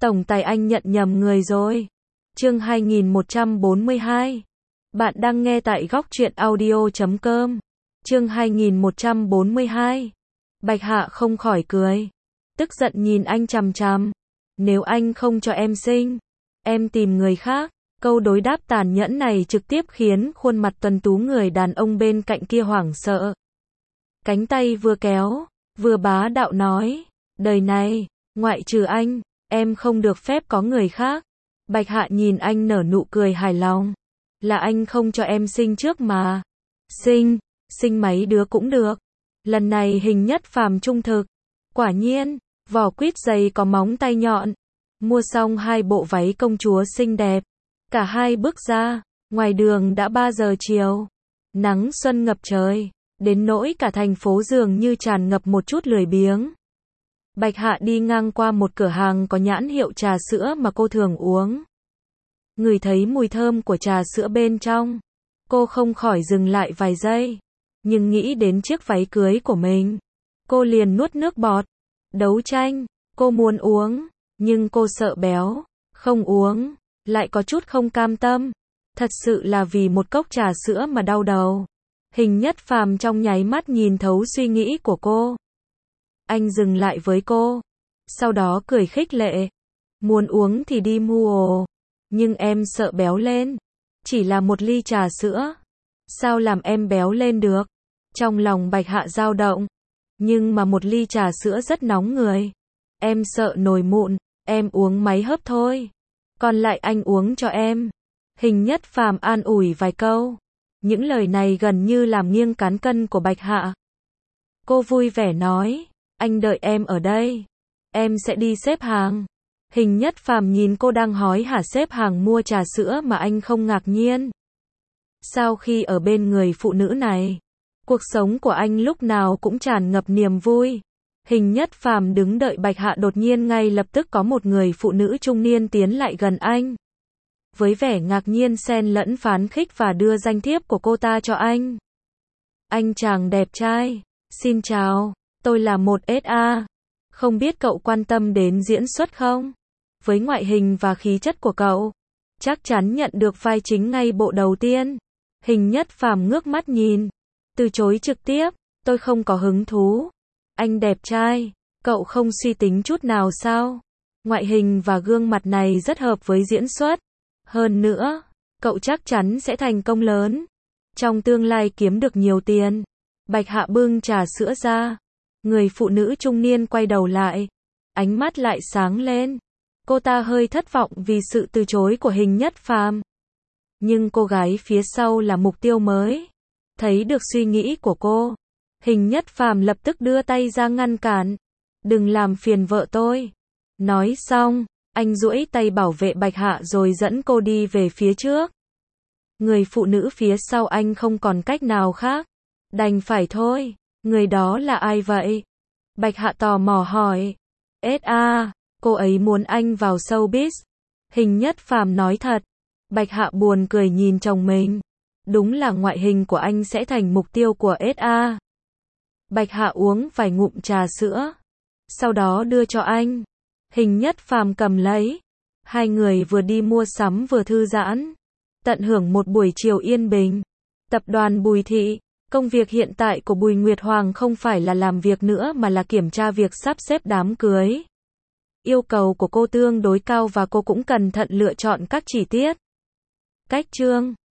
Tổng tài anh nhận nhầm người rồi. Chương 2142. Bạn đang nghe tại góc truyện audio.com. Chương 2142. Bạch Hạ không khỏi cười. Tức giận nhìn anh chằm chằm. Nếu anh không cho em sinh, em tìm người khác. Câu đối đáp tàn nhẫn này trực tiếp khiến khuôn mặt tuấn tú người đàn ông bên cạnh kia hoảng sợ. Cánh tay vừa kéo, vừa bá đạo nói, đời này, ngoại trừ anh, em không được phép có người khác. Bạch Hạ nhìn anh nở nụ cười hài lòng. Là anh không cho em sinh trước mà. Sinh mấy đứa cũng được. Lần này Hình Nhất Phàm trung thực. Quả nhiên, vỏ quýt dày có móng tay nhọn. Mua xong 2 bộ váy công chúa xinh đẹp. Cả hai bước ra, ngoài đường đã 3 giờ chiều. Nắng xuân ngập trời, đến nỗi cả thành phố dường như tràn ngập một chút lười biếng. Bạch Hạ đi ngang qua một cửa hàng có nhãn hiệu trà sữa mà cô thường uống. Ngửi thấy mùi thơm của trà sữa bên trong, cô không khỏi dừng lại vài giây. Nhưng nghĩ đến chiếc váy cưới của mình, cô liền nuốt nước bọt. Đấu tranh, cô muốn uống, nhưng cô sợ béo, không uống, lại có chút không cam tâm. Thật sự là vì một cốc trà sữa mà đau đầu. Hình Nhất Phàm trong nháy mắt nhìn thấu suy nghĩ của cô. Anh dừng lại với cô, sau đó cười khích lệ. Muốn uống thì đi mua, nhưng em sợ béo lên. Chỉ là một ly trà sữa, sao làm em béo lên được? Trong lòng Bạch Hạ dao động, nhưng mà một ly trà sữa rất nóng người. Em sợ nổi mụn, em uống mấy hớp thôi. Còn lại anh uống cho em. Hình Nhất Phàm an ủi vài câu. Những lời này gần như làm nghiêng cán cân của Bạch Hạ. Cô vui vẻ nói, anh đợi em ở đây. Em sẽ đi xếp hàng. Hình Nhất Phàm nhìn cô đang hối hả xếp hàng mua trà sữa mà anh không ngạc nhiên. Sau khi ở bên người phụ nữ này, cuộc sống của anh lúc nào cũng tràn ngập niềm vui. Hình Nhất Phàm đứng đợi Bạch Hạ, đột nhiên ngay lập tức có một người phụ nữ trung niên tiến lại gần anh. Với vẻ ngạc nhiên xen lẫn phán khích và đưa danh thiếp của cô ta cho anh. Anh chàng đẹp trai, xin chào, tôi là một SA. Không biết cậu quan tâm đến diễn xuất không? Với ngoại hình và khí chất của cậu, chắc chắn nhận được vai chính ngay bộ đầu tiên. Hình Nhất Phàm ngước mắt nhìn, từ chối trực tiếp, tôi không có hứng thú. Anh đẹp trai, cậu không suy tính chút nào sao? Ngoại hình và gương mặt này rất hợp với diễn xuất. Hơn nữa, cậu chắc chắn sẽ thành công lớn. Trong tương lai kiếm được nhiều tiền. Bạch Hạ bưng trà sữa ra. Người phụ nữ trung niên quay đầu lại. Ánh mắt lại sáng lên. Cô ta hơi thất vọng vì sự từ chối của Hình Nhất Phàm. Nhưng cô gái phía sau là mục tiêu mới. Thấy được suy nghĩ của cô, Hình Nhất Phàm lập tức đưa tay ra ngăn cản. Đừng làm phiền vợ tôi. Nói xong, anh duỗi tay bảo vệ Bạch Hạ rồi dẫn cô đi về phía trước. Người phụ nữ phía sau anh không còn cách nào khác. Đành phải thôi. Người đó là ai vậy? Bạch Hạ tò mò hỏi. SA, cô ấy muốn anh vào showbiz. Hình Nhất Phàm nói thật. Bạch Hạ buồn cười nhìn chồng mình. Đúng là ngoại hình của anh sẽ thành mục tiêu của SA. Bạch Hạ uống vài ngụm trà sữa, sau đó đưa cho anh. Hình Nhất Phàm cầm lấy. Hai người vừa đi mua sắm vừa thư giãn, tận hưởng một buổi chiều yên bình. Tập đoàn Bùi Thị, công việc hiện tại của Bùi Nguyệt Hoàng không phải là làm việc nữa mà là kiểm tra việc sắp xếp đám cưới. Yêu cầu của cô tương đối cao và cô cũng cẩn thận lựa chọn các chi tiết. Cách chương